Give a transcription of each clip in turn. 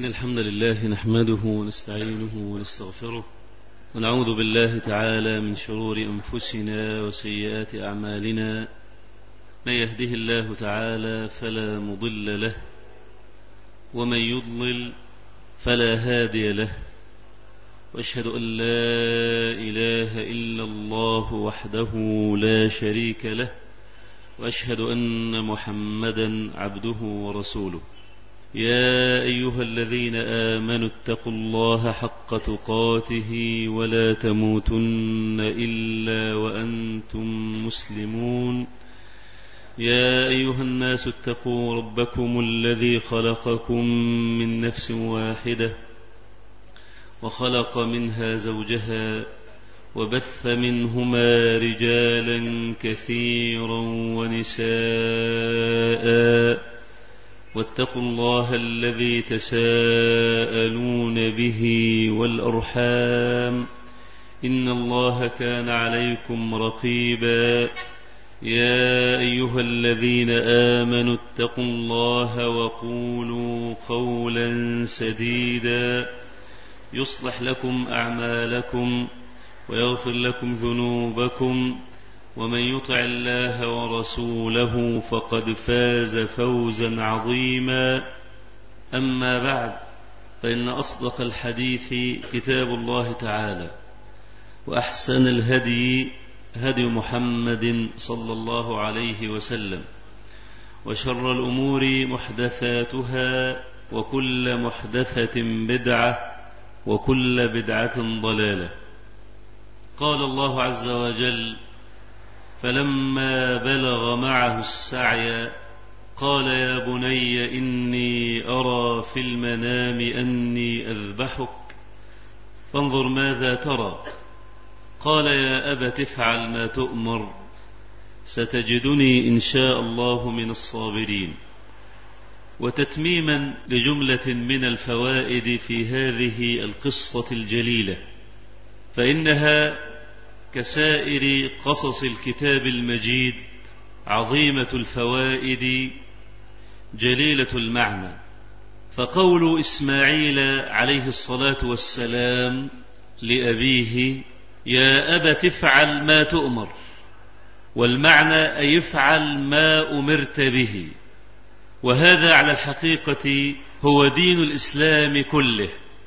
إن الحمد لله نحمده ونستعينه ونستغفره ونعوذ بالله تعالى من شرور أنفسنا وسيئات أعمالنا. من يهده الله تعالى فلا مضل له ومن يضلل فلا هادي له، وأشهد أن لا إله إلا الله وحده لا شريك له، وأشهد أن محمدا عبده ورسوله. يا أيها الذين آمنوا اتقوا الله حق تقاته ولا تموتن إلا وأنتم مسلمون. يا أيها الناس اتقوا ربكم الذي خلقكم من نفس واحدة وخلق منها زوجها وبث منهما رجالا كثيرا ونساء، واتقوا الله الذي تساءلون به والأرحام إن الله كان عليكم رقيبا. يا أيها الذين آمنوا اتقوا الله وقولوا قولا سديدا يصلح لكم أعمالكم ويغفر لكم ذنوبكم، ومن يطع الله ورسوله فقد فاز فوزا عظيما. أما بعد، فإن أصدق الحديث كتاب الله تعالى، وأحسن الهدي هدي محمد صلى الله عليه وسلم، وشر الأمور محدثاتها، وكل محدثة بدعة، وكل بدعة ضلالة. قال الله عز وجل: فلما بلغ معه السعي قال يا بني إني أرى في المنام أني أذبحك فانظر ماذا ترى. قال يا أبت افعل ما تؤمر ستجدني إن شاء الله من الصابرين. وتتميما لجملة من الفوائد في هذه القصة الجليلة، فإنها كسائر قصص الكتاب المجيد عظيمة الفوائد جليلة المعنى. فقول إسماعيل عليه الصلاة والسلام لأبيه يا أبت افعل ما تؤمر، والمعنى أي افعل ما أمرت به، وهذا على الحقيقة هو دين الإسلام كله،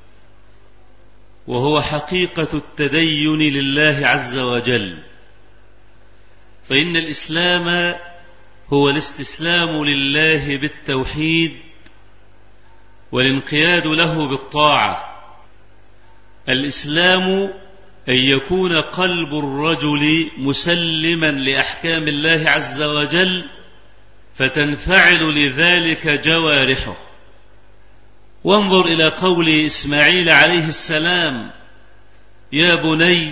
وهو حقيقة التدين لله عز وجل. فإن الإسلام هو الاستسلام لله بالتوحيد والانقياد له بالطاعة. الإسلام أن يكون قلب الرجل مسلما لأحكام الله عز وجل، فتنفعل لذلك جوارحه. وانظر إلى قول إسماعيل عليه السلام يا بني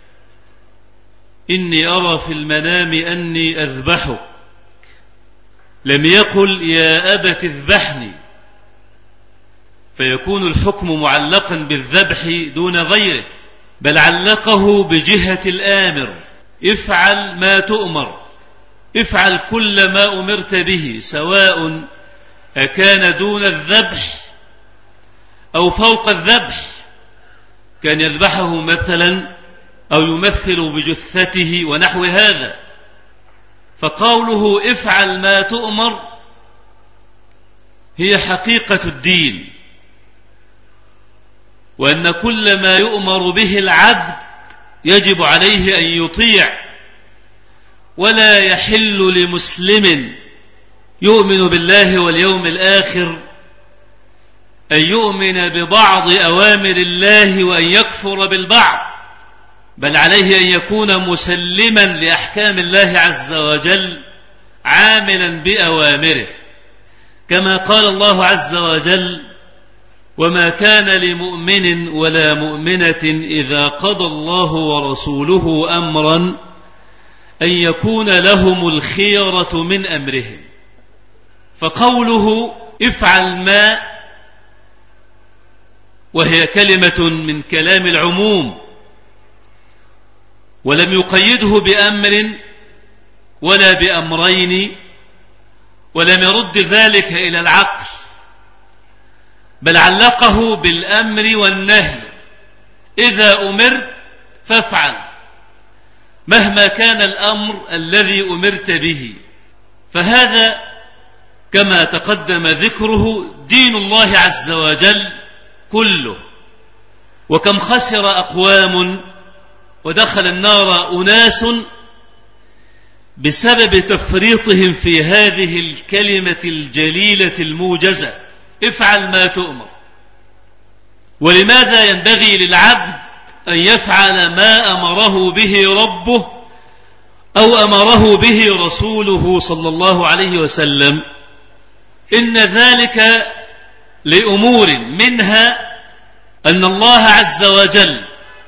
إني أرى في المنام أني أذبحك، لم يقل يا أبت اذبحني، فيكون الحكم معلقا بالذبح دون غيره، بل علقه بجهة الآمر: افعل ما تؤمر، افعل كل ما أمرت به، سواء أكان دون الذبح أو فوق الذبح، كان يذبحه مثلا أو يمثل بجثته ونحو هذا. فقوله افعل ما تؤمر هي حقيقة الدين، وأن كل ما يؤمر به العبد يجب عليه أن يطيع، ولا يحل لمسلم يؤمن بالله واليوم الآخر أن يؤمن ببعض أوامر الله وأن يكفر بالبعض، بل عليه أن يكون مسلما لأحكام الله عز وجل عاملا بأوامره، كما قال الله عز وجل: وما كان لمؤمن ولا مؤمنة إذا قضى الله ورسوله أمرا أن يكون لهم الخيرة من أمرهم. فقوله افعل ما، وهي كلمة من كلام العموم، ولم يقيده بأمر ولا بأمرين، ولم يرد ذلك إلى العقل، بل علقه بالأمر والنهي. إذا أمرت فافعل مهما كان الأمر الذي أمرت به. فهذا كما تقدم ذكره دين الله عز وجل كله. وكم خسر أقوام ودخل النار أناس بسبب تفريطهم في هذه الكلمة الجليلة الموجزة: افعل ما تؤمر. ولماذا ينبغي للعبد أن يفعل ما أمره به ربه أو أمره به رسوله صلى الله عليه وسلم؟ إن ذلك لأمور، منها أن الله عز وجل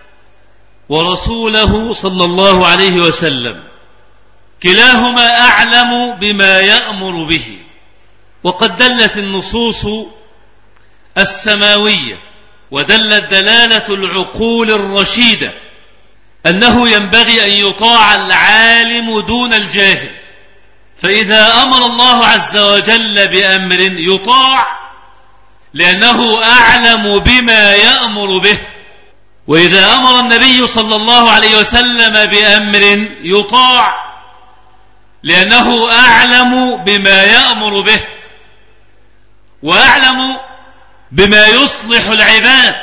ورسوله صلى الله عليه وسلم كلاهما أعلم بما يأمر به. وقد دلت النصوص السماوية ودلت دلالة العقول الرشيدة أنه ينبغي أن يطاع العالم دون الجاهل. فإذا أمر الله عز وجل بأمر يطاع لأنه أعلم بما يأمر به، وإذا أمر النبي صلى الله عليه وسلم بأمر يطاع لأنه أعلم بما يأمر به وأعلم بما يصلح العباد،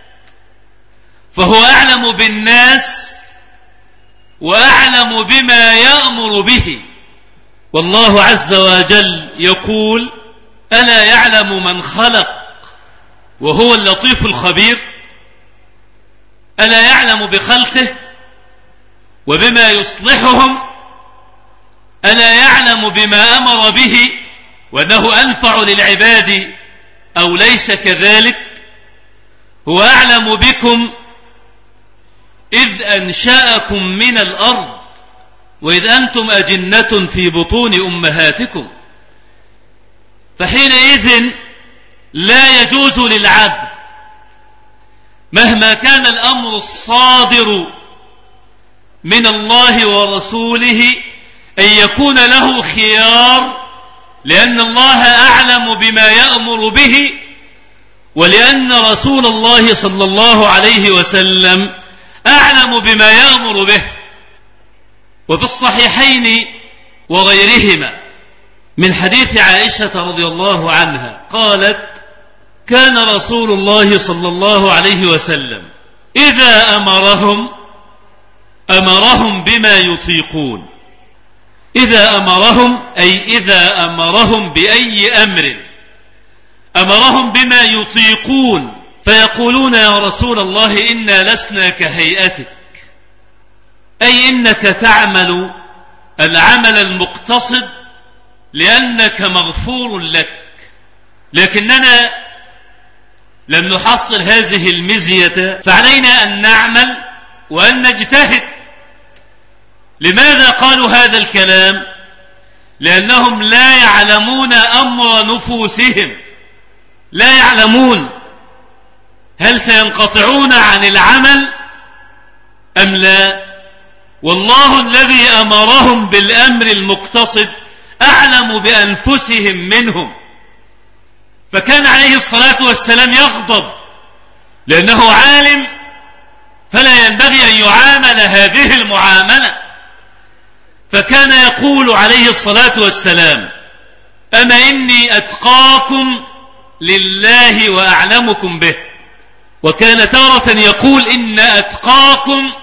فهو أعلم بالناس وأعلم بما يأمر به. والله عز وجل يقول: ألا يعلم من خلق وهو اللطيف الخبير؟ ألا يعلم بخلقه وبما يصلحهم؟ ألا يعلم بما أمر به وأنه أنفع للعباد أو ليس كذلك؟ هو أعلم بكم إذ أنشأكم من الأرض وإذ أنتم أجنة في بطون أمهاتكم. فحينئذ لا يجوز للعبد مهما كان الأمر الصادر من الله ورسوله أن يكون له خيار، لأن الله أعلم بما يأمر به ولأن رسول الله صلى الله عليه وسلم أعلم بما يأمر به. وفي الصحيحين وغيرهما من حديث عائشة رضي الله عنها قالت: كان رسول الله صلى الله عليه وسلم إذا أمرهم بما يطيقون. إذا أمرهم أي إذا أمرهم بأي أمر أمرهم بما يطيقون، فيقولون: يا رسول الله إنا لسنا كهيئتك، أي إنك تعمل العمل المقتصد لأنك مغفور لك، لكننا لم نحصل هذه المزية، فعلينا أن نعمل وأن نجتهد. لماذا قالوا هذا الكلام؟ لأنهم لا يعلمون أمر نفوسهم، لا يعلمون هل سينقطعون عن العمل أم لا. والله الذي أمرهم بالأمر المقتصد أعلم بأنفسهم منهم. فكان عليه الصلاة والسلام يغضب لأنه عالم، فلا ينبغي أن يعامل هذه المعاملة. فكان يقول عليه الصلاة والسلام: أما إني أتقاكم لله وأعلمكم به. وكان تارة يقول: إن أتقاكم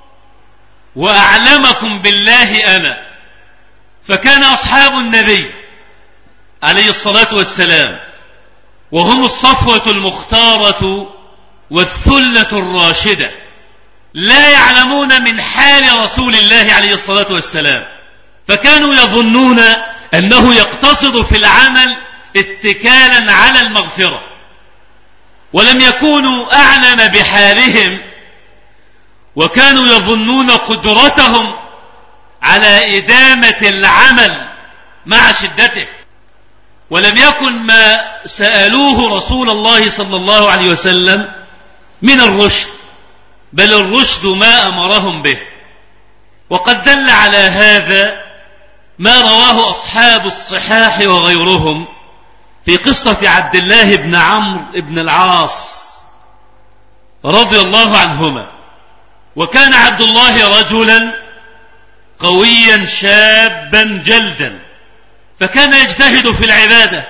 وأعلمكم بالله أنا. فكان أصحاب النبي عليه الصلاة والسلام وهم الصفوة المختارة والثلة الراشدة لا يعلمون من حال رسول الله عليه الصلاة والسلام، فكانوا يظنون أنه يقتصد في العمل اتكالا على المغفرة، ولم يكونوا أعلم بحالهم، وكانوا يظنون قدرتهم على إدامة العمل مع شدته. ولم يكن ما سألوه رسول الله صلى الله عليه وسلم من الرشد، بل الرشد ما أمرهم به. وقد دل على هذا ما رواه أصحاب الصحاح وغيرهم في قصة عبد الله بن عمرو بن العاص رضي الله عنهما. وكان عبد الله رجلا قويا شابا جلدا، فكان يجتهد في العبادة،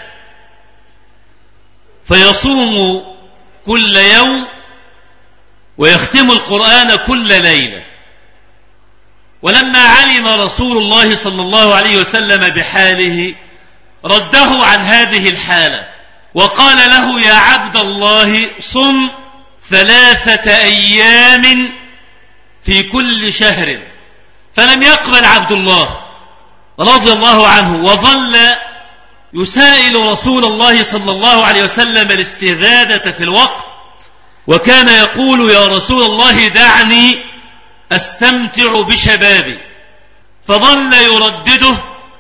فيصوم كل يوم ويختم القرآن كل ليلة. ولما علم رسول الله صلى الله عليه وسلم بحاله رده عن هذه الحالة وقال له: يا عبد الله، صم 3 أيام في كل شهر. فلم يقبل عبد الله رضي الله عنه، وظل يسائل رسول الله صلى الله عليه وسلم الاستزادة في الوقت، وكان يقول: يا رسول الله، دعني أستمتع بشبابي. فظل يردده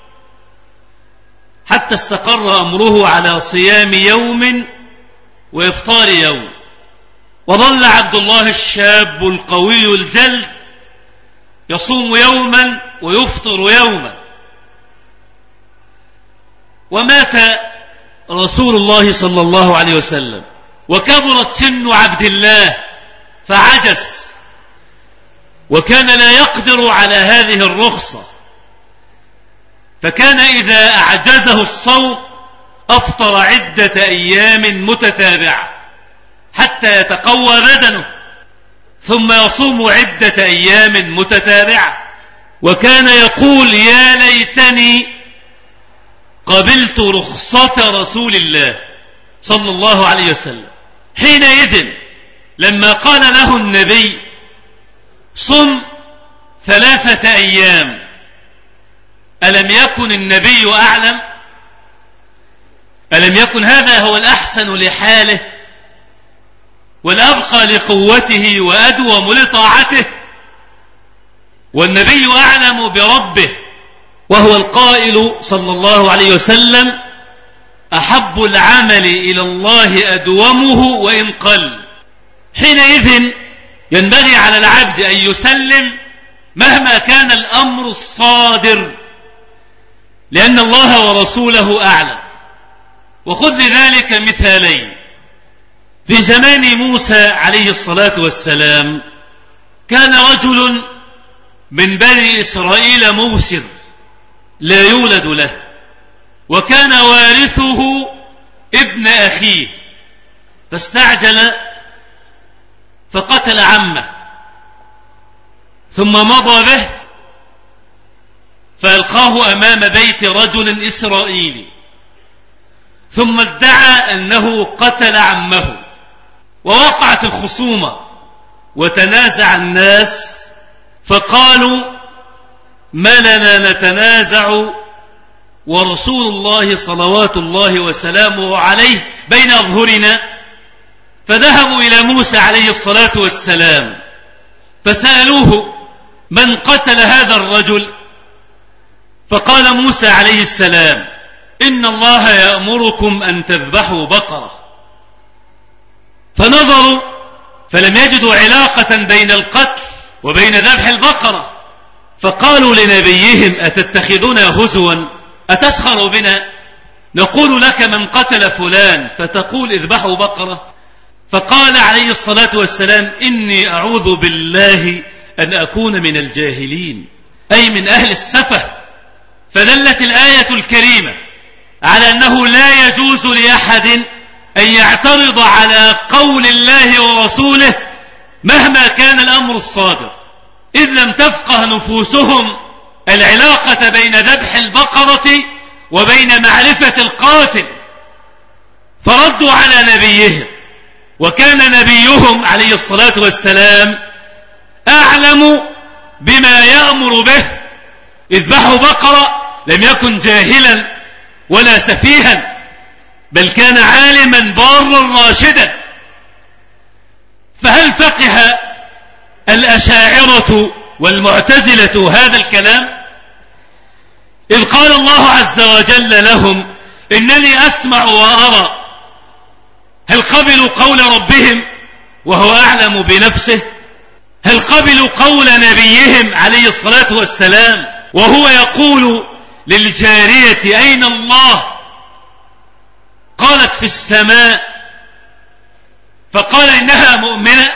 حتى استقر أمره على صيام يوم وإفطار يوم. وظل عبد الله الشاب القوي الجلد يصوم يوما ويفطر يوما. ومات رسول الله صلى الله عليه وسلم، وكبرت سن عبد الله فعجز، وكان لا يقدر على هذه الرخصة، فكان إذا أعجزه الصوم أفطر عدة أيام متتابعة حتى يتقوى بدنه، ثم يصوم عدة أيام متتابعة. وكان يقول: يا ليتني قبلت رخصة رسول الله صلى الله عليه وسلم. حينئذ لما قال له النبي: صم 3 أيام، ألم يكن النبي أعلم؟ ألم يكن هذا هو الأحسن لحاله والأبقى لقوته وأدوم لطاعته؟ والنبي أعلم بربه، وهو القائل صلى الله عليه وسلم: أحب العمل إلى الله أدومه وإن قل. حينئذ ينبغي على العبد أن يسلم مهما كان الأمر الصادر، لأن الله ورسوله أعلم. وخذ لذلك مثالين. في زمان موسى عليه الصلاة والسلام كان رجل من بني إسرائيل موسر لا يولد له، وكان وارثه ابن أخيه، فاستعجل فقتل عمه، ثم مضى به فألقاه أمام بيت رجل إسرائيلي، ثم ادعى أنه قتل عمه، ووقعت الخصومة وتنازع الناس، فقالوا: ما لنا نتنازع ورسول الله صلوات الله وسلامه عليه بين أظهرنا؟ فذهبوا إلى موسى عليه الصلاة والسلام فسألوه: من قتل هذا الرجل؟ فقال موسى عليه السلام: إن الله يأمركم أن تذبحوا بقرة. فنظروا فلم يجدوا علاقة بين القتل وبين ذبح البقرة، فقالوا لنبيهم: أتتخذنا هزوا؟ أتسخر بنا؟ نقول لك من قتل فلان فتقول اذبحوا بقرة؟ فقال عليه الصلاة والسلام: إني أعوذ بالله أن أكون من الجاهلين، أي من أهل السفة. فدلت الآية الكريمة على أنه لا يجوز لأحد أن يعترض على قول الله ورسوله مهما كان الأمر الصادر، إذ لم تفقه نفوسهم العلاقة بين ذبح البقرة وبين معرفة القاتل، فردوا على نبيهم. وكان نبيهم عليه الصلاة والسلام أعلم بما يأمر به. اذبحوا بقرة لم يكن جاهلا ولا سفيها، بل كان عالما بارا راشدا. فهل فقه الأشاعرة والمعتزلة هذا الكلام؟ إذ قال الله عز وجل لهم: إنني أسمع وأرى. هل قبلوا قول ربهم وهو أعلم بنفسه؟ هل قبلوا قول نبيهم عليه الصلاة والسلام وهو يقول للجارية: أين الله؟ قالت في السماء، فقال إنها مؤمنة.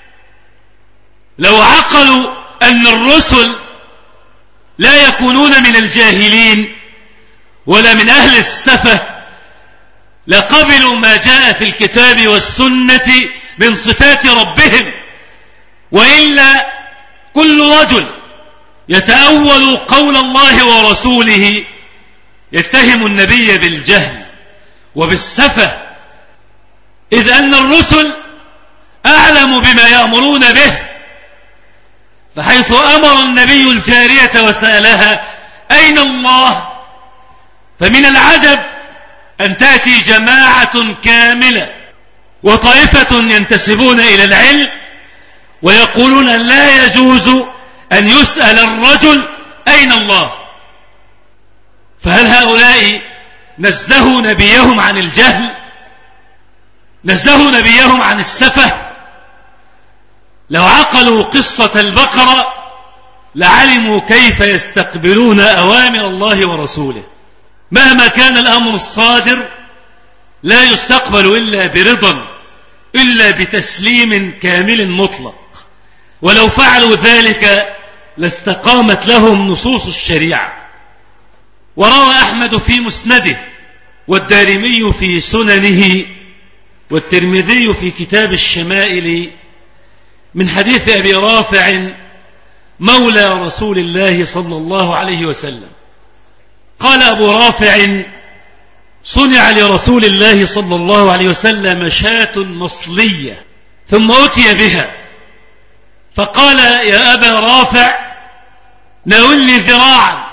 لو عقلوا أن الرسل لا يكونون من الجاهلين ولا من أهل السفة لقبلوا ما جاء في الكتاب والسنة من صفات ربهم، وإلا كل رجل يتأول قول الله ورسوله يتهم النبي بالجهل وبالسفة، إذ أن الرسل أعلم بما يأمرون به. فحيث أمر النبي الجارية وسألها أين الله، فمن العجب أن تأتي جماعة كاملة وطائفة ينتسبون إلى العلم ويقولون لا يجوز أن يسأل الرجل أين الله. فهل هؤلاء نزهوا نبيهم عن الجهل؟ نزهوا نبيهم عن السفة؟ لو عقلوا قصة البقرة لعلموا كيف يستقبلون أوامر الله ورسوله. مهما كان الأمر الصادر لا يستقبل إلا برضا، إلا بتسليم كامل مطلق، ولو فعلوا ذلك لاستقامت لهم نصوص الشريعة. وروى أحمد في مسنده، والدارمي في سننه، والترمذي في كتاب الشمائل من حديث أبي رافع مولى رسول الله صلى الله عليه وسلم قال أبو رافع: صنع لرسول الله صلى الله عليه وسلم شاة مصلية ثم أتي بها، فقال: يا أبا رافع ناولني ذراعا.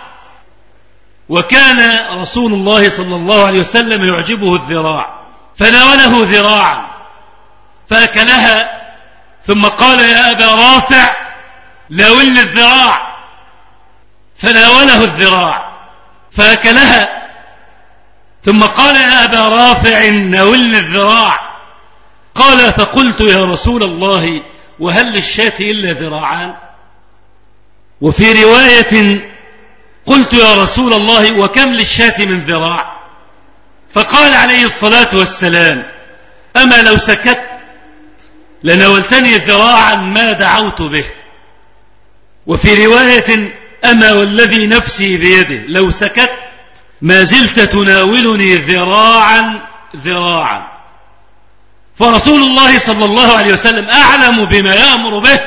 وكان رسول الله صلى الله عليه وسلم يعجبه الذراع، فناوله ذراعا فأكلها، ثم قال: يا أبا رافع ناولني الذراع، فناوله الذراع فأكلها، ثم قال: يا أبا رافع ناولني الذراع. قال: فقلت: يا رسول الله وهل للشاة إلا ذراعان؟ وفي رواية: قلت: يا رسول الله وكم للشاة من ذراع؟ فقال عليه الصلاة والسلام: أما لو سكت لناولتني ذراعا ما دعوت به. وفي رواية: أما والذي نفسي بيده لو سكت ما زلت تناولني ذراعا ذراعا. فرسول الله صلى الله عليه وسلم أعلم بما يأمر به،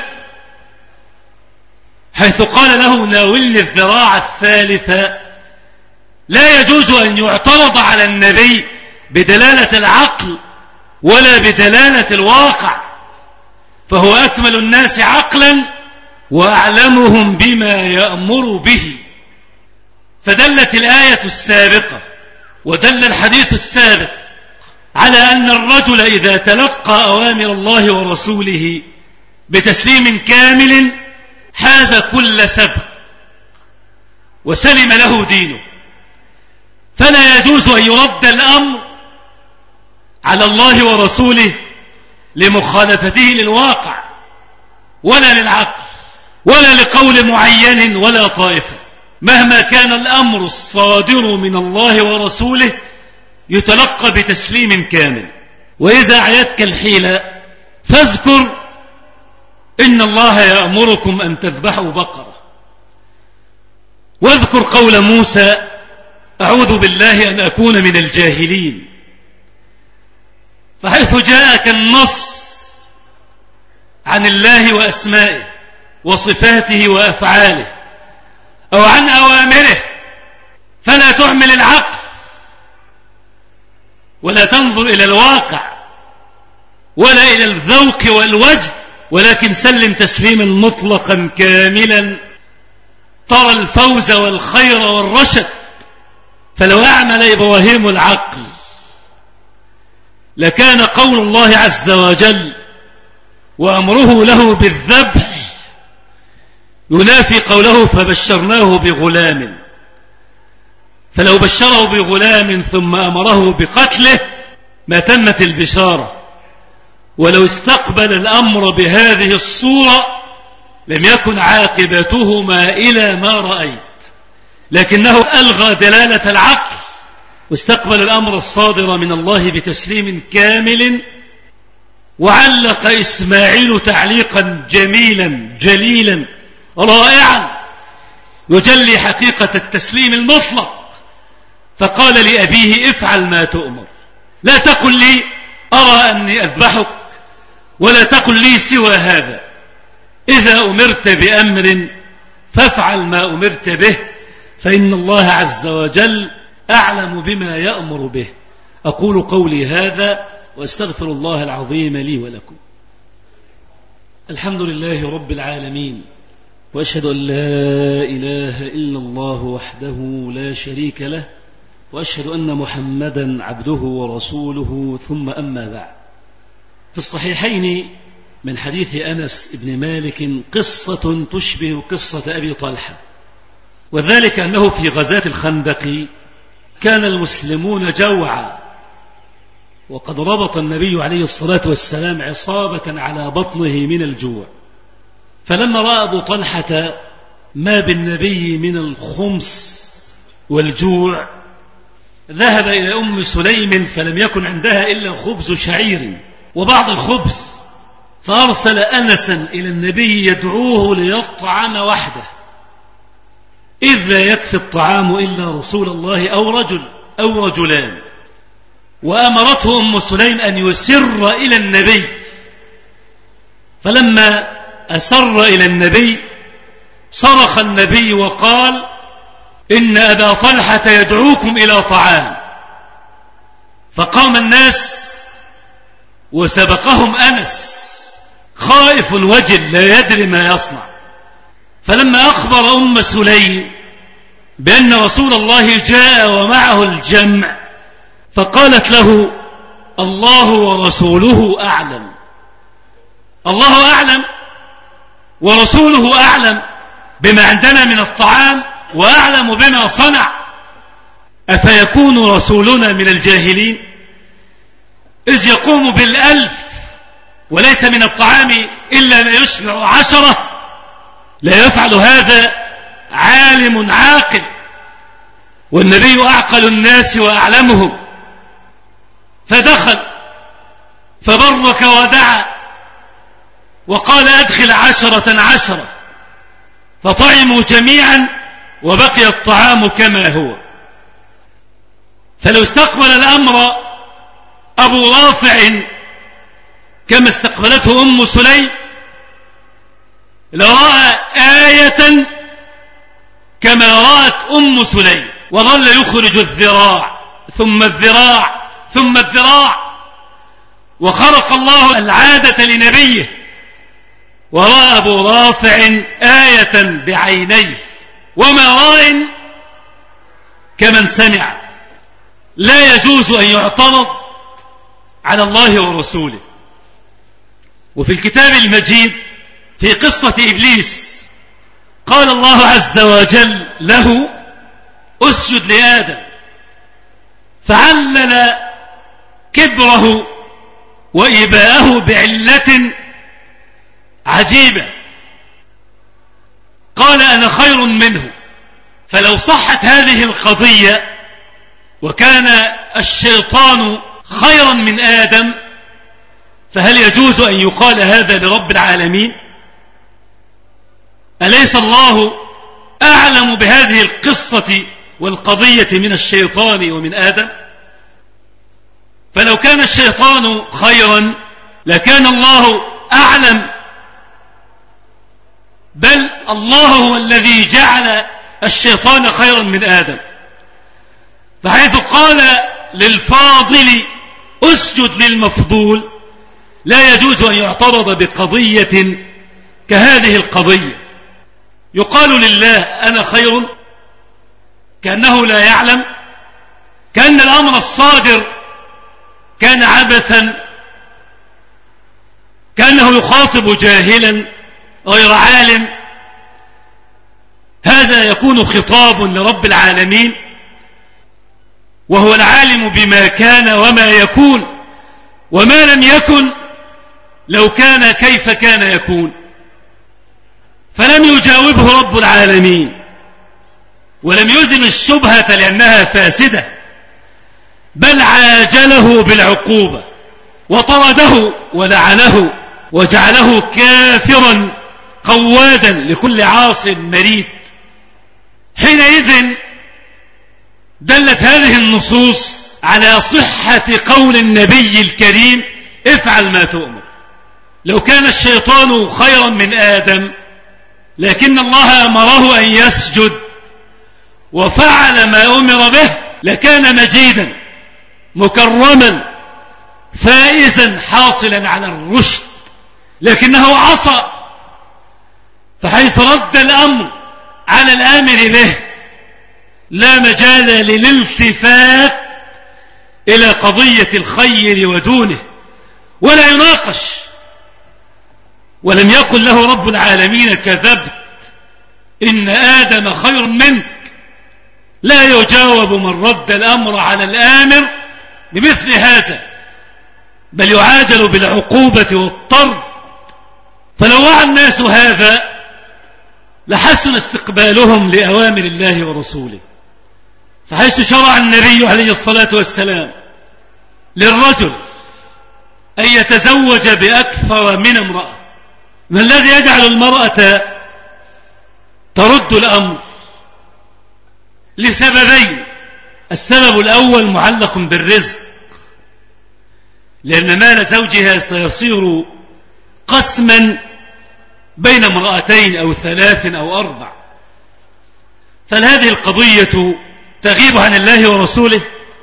حيث قال له: ناولني الذراع الثالثة. لا يجوز أن يعترض على النبي بدلالة العقل ولا بدلالة الواقع، فهو أكمل الناس عقلا وأعلمهم بما يأمر به. فدلت الآية السابقة ودل الحديث السابق على أن الرجل إذا تلقى أوامر الله ورسوله بتسليم كامل حاز كل سبق وسلم له دينه، فلا يجوز أن يرد الأمر على الله ورسوله لمخالفته للواقع ولا للعقل ولا لقول معين ولا طائفة. مهما كان الأمر الصادر من الله ورسوله يتلقى بتسليم كامل. وإذا أعيتك الحيلة فاذكر إن الله يأمركم أن تذبحوا بقرة، واذكر قول موسى: أعوذ بالله أن أكون من الجاهلين. فحيث جاءك النص عن الله وأسمائه وصفاته وأفعاله أو عن أوامره فلا تعمل العقل ولا تنظر إلى الواقع ولا إلى الذوق والوجه، ولكن سلم تسليما مطلقا كاملا ترى الفوز والخير والرشد. فلو أعمل إبراهيم العقل لكان قول الله عز وجل وأمره له بالذبح ينافي قوله فبشرناه بغلام. فلو بشره بغلام ثم أمره بقتله ما تمت البشارة. ولو استقبل الأمر بهذه الصورة لم يكن عاقبتهما إلى ما رأيت، لكنه ألغى دلالة العقل واستقبل الأمر الصادر من الله بتسليم كامل، وعلق إسماعيل تعليقا جميلا جليلا رائعا يجلي حقيقة التسليم المطلق، فقال لأبيه: افعل ما تؤمر، لا تقل لي أرى أني أذبحك، ولا تقل لي سوى هذا، إذا أمرت بأمر فافعل ما أمرت به، فإن الله عز وجل أعلم بما يأمر به. أقول قولي هذا وأستغفر الله العظيم لي ولكم. الحمد لله رب العالمين، وأشهد أن لا إله إلا الله وحده لا شريك له، وأشهد أن محمدا عبده ورسوله، ثم أما بعد. في الصحيحين من حديث أنس بن مالك قصة تشبه قصة أبي طلحة، وذلك أنه في غزاة الخندق كان المسلمون جوعا، وقد ربط النبي عليه الصلاة والسلام عصابة على بطنه من الجوع، فلما رأى أبو طلحة ما بالنبي من الخمس والجوع ذهب إلى أم سليم، فلم يكن عندها إلا خبز شعير وبعض الخبز، فأرسل أنسا إلى النبي يدعوه ليطعم وحده، إذ لا يكفي الطعام إلا رسول الله أو رجل أو رجلان. وأمرته أم سليم أن يسر إلى النبي، فلما أسر إلى النبي صرخ النبي وقال: إن أبا طلحة يدعوكم إلى طعام. فقام الناس وسبقهم أنس خائف وجل لا يدري ما يصنع، فلما أخبر أم سليم بأن رسول الله جاء ومعه الجمع فقالت له: الله ورسوله أعلم. الله أعلم ورسوله أعلم بما عندنا من الطعام وأعلم بما صنع، أفيكون رسولنا من الجاهلين إذ يقوم بالألف وليس من الطعام إلا ما يشبع 10؟ لا يفعل هذا عالم عاقل، والنبي أعقل الناس وأعلمهم، فدخل فبرك ودعا وقال: أدخل 10 فطعموا جميعا وبقي الطعام كما هو. فلو استقبل الأمر أبو رافع كما استقبلته أم سليم لرأى آية كما رأت أم سليم، وظل يخرج الذراع ثم الذراع ثم الذراع، وخرق الله العادة لنبيه، ورأى أبو رافع آية بعينيه، وما راء كمن سمع. لا يجوز أن يعترض على الله ورسوله. وفي الكتاب المجيد في قصة إبليس قال الله عز وجل له: اسجد لآدم، فعلل كبره وإباءه بعلة عجيبة، قال: أنا خير منه. فلو صحت هذه القضية وكان الشيطان خيرا من آدم، فهل يجوز أن يقال هذا لرب العالمين؟ أليس الله أعلم بهذه القصة والقضية من الشيطان ومن آدم؟ فلو كان الشيطان خيرا لكان الله أعلم، بل الله هو الذي جعل الشيطان خيرا من آدم. فحيث قال للفاضل اسجد للمفضول، لا يجوز أن يعترض بقضية كهذه القضية. يقال لله أنا خير، كأنه لا يعلم، كأن الأمر الصادر كان عبثا، كأنه يخاطب جاهلا غير عالم. هذا يكون خطاب لرب العالمين، وهو العالم بما كان وما يكون، وما لم يكن لو كان كيف كان يكون. فلم يجاوبه رب العالمين، ولم يزل الشبهة لأنها فاسدة، بل عاجله بالعقوبة وطرده ولعنه وجعله كافرا قوادا لكل عاص مريد. حينئذ دلت هذه النصوص على صحة قول النبي الكريم افعل ما تؤمر. لو كان الشيطان خيرا من آدم لكن الله أمره أن يسجد وفعل ما أمر به لكان مجيدا مكرما فائزا حاصلا على الرشد، لكنه عصى، فحيث رد الأمر على الآمر به لا مجال للالتفات إلى قضية الخير ودونه ولا يناقش. ولم يقل له رب العالمين كذبت إن آدم خير منك. لا يجاوب من رد الأمر على الآمر بمثل هذا، بل يعاجل بالعقوبة والطرد. فلو وعى الناس هذا لحسن استقبالهم لأوامر الله ورسوله. فحيث شرع النبي عليه الصلاة والسلام للرجل أن يتزوج بأكثر من امرأة، ما الذي يجعل المرأة ترد الأمر؟ لسببين. السبب الأول معلق بالرزق، لأن مال زوجها سيصير قسما بين امرأتين أو 3 أو 4، فهذه القضية تغيب عن الله ورسوله.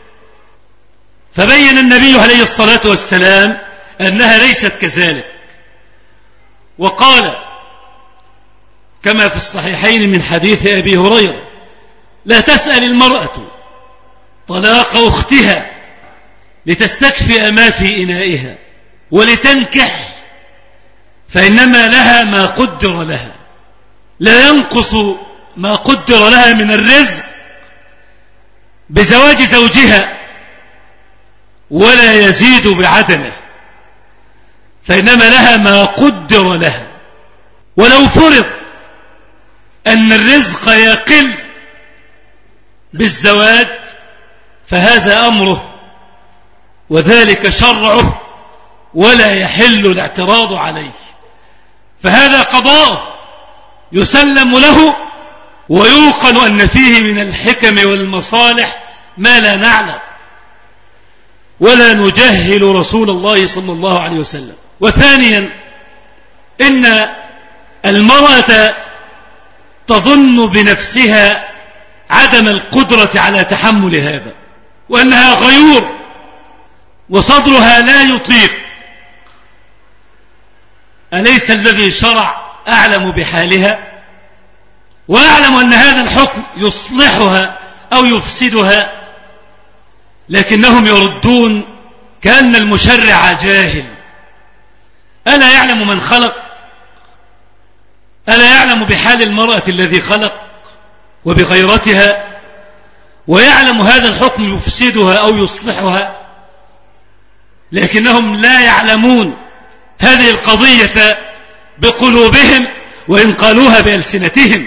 فبين النبي عليه الصلاة والسلام أنها ليست كذلك، وقال كما في الصحيحين من حديث أبي هريرة: لا تسأل المرأة طلاق أختها لتستكفئ ما في إنائها ولتنكح، فإنما لها ما قدر لها، لا ينقص ما قدر لها من الرزق بزواج زوجها ولا يزيد بعدمه، فإنما لها ما قدر لها. ولو فرض أن الرزق يقل بالزواج فهذا أمره وذلك شرعه ولا يحل الاعتراض عليه، فهذا قضاء يسلم له ويوقن أن فيه من الحكم والمصالح ما لا نعلم ولا نجهل رسول الله صلى الله عليه وسلم. وثانيا إن المرأة تظن بنفسها عدم القدرة على تحمل هذا، وأنها غيور وصدرها لا يطيق. أليس الذي شرع أعلم بحالها وأعلم أن هذا الحكم يصلحها أو يفسدها؟ لكنهم يردون كأن المشرع جاهل. ألا يعلم من خلق؟ ألا يعلم بحال المرأة الذي خلق وبغيرتها ويعلم هذا الحكم يفسدها أو يصلحها؟ لكنهم لا يعلمون هذه القضية بقلوبهم وإن قالوها بألسنتهم.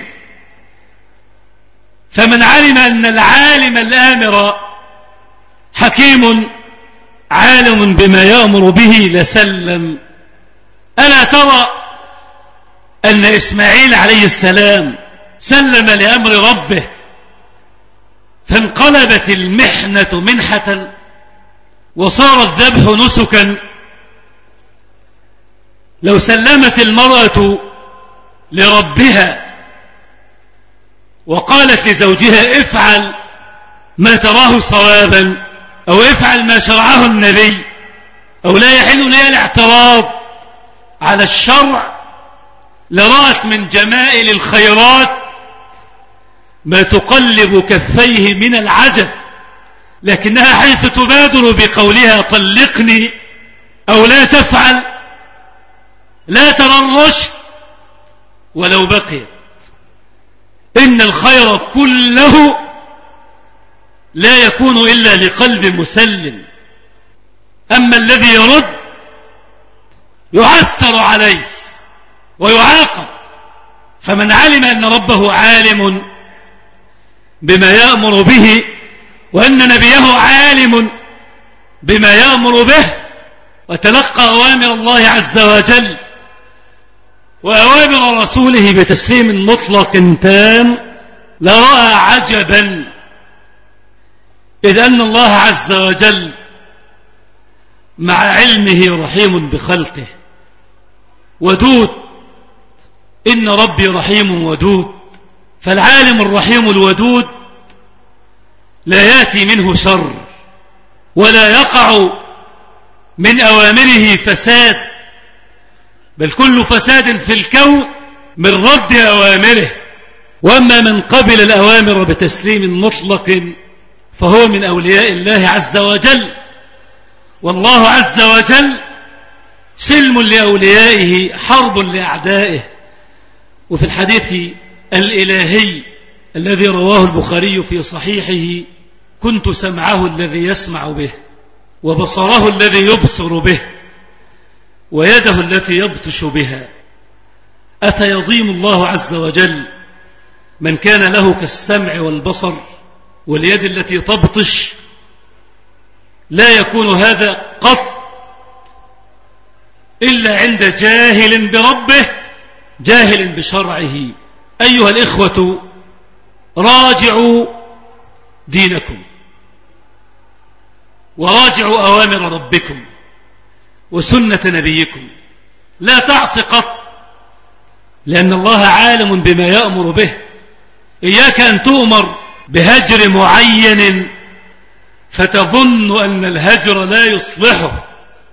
فمن علم أن العالم الآمر حكيم عالم بما يأمر به لسلم. ألا ترى أن إسماعيل عليه السلام سلم لأمر ربه فانقلبت المحنة منحة وصار الذبح نسكا؟ لو سلمت المرأة لربها وقالت لزوجها افعل ما تراه صوابا أو افعل ما شرعه النبي أو لا يحل لي الاعتراض على الشرع، لرأت من جمائل الخيرات ما تقلب كفيه من العجب. لكنها حيث تبادر بقولها طلقني أو لا تفعل لا ترى الرشد ولو بقيت. إن الخير كله لا يكون إلا لقلب مسلم، أما الذي يرد يعثر عليه ويعاقب. فمن علم أن ربه عالم بما يأمر به وأن نبيه عالم بما يأمر به وتلقى أوامر الله عز وجل وأوامر رسوله بتسليم مطلق تام لرأى عجبا، إذ أن الله عز وجل مع علمه رحيم بخلقه ودود. إن ربي رحيم ودود، فالعالم الرحيم الودود لا يأتي منه شر ولا يقع من أوامره فساد، بل كل فساد في الكون من رد أوامره. وأما من قبل الأوامر بتسليم مطلق فهو من أولياء الله عز وجل، والله عز وجل سلم لأوليائه حرب لأعدائه. وفي الحديث الإلهي الذي رواه البخاري في صحيحه: كنت سمعه الذي يسمع به، وبصره الذي يبصر به، ويده التي يبطش بها. أفيضيم الله عز وجل من كان له كالسمع والبصر واليد التي تبطش؟ لا يكون هذا قط إلا عند جاهل بربه جاهل بشرعه. أيها الإخوة، راجعوا دينكم وراجعوا أوامر ربكم وسنة نبيكم، لا تعص قط، لأن الله عالم بما يأمر به. إياك أن تؤمر بهجر معين فتظن أن الهجر لا يصلحه،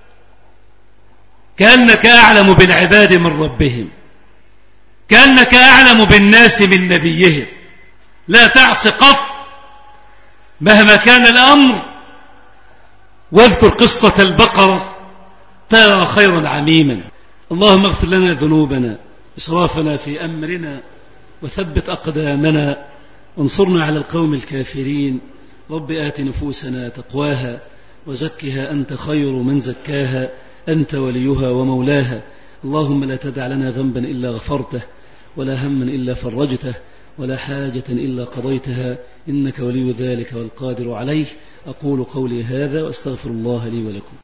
كأنك أعلم بالعباد من ربهم، كأنك أعلم بالناس من نبيهم. لا تعص قط مهما كان الأمر، واذكر قصة البقرة ترى خيرا عميما. اللهم اغفر لنا ذنوبنا إسرافنا في أمرنا وثبت أقدامنا وانصرنا على القوم الكافرين. رب آت نفوسنا تقواها وزكها أنت خير من زكاها، أنت وليها ومولاها. اللهم لا تدع لنا ذنبا إلا غفرته، ولا هما إلا فرجته، ولا حاجة إلا قضيتها، إنك ولي ذلك والقادر عليه. أقول قولي هذا وأستغفر الله لي ولكم.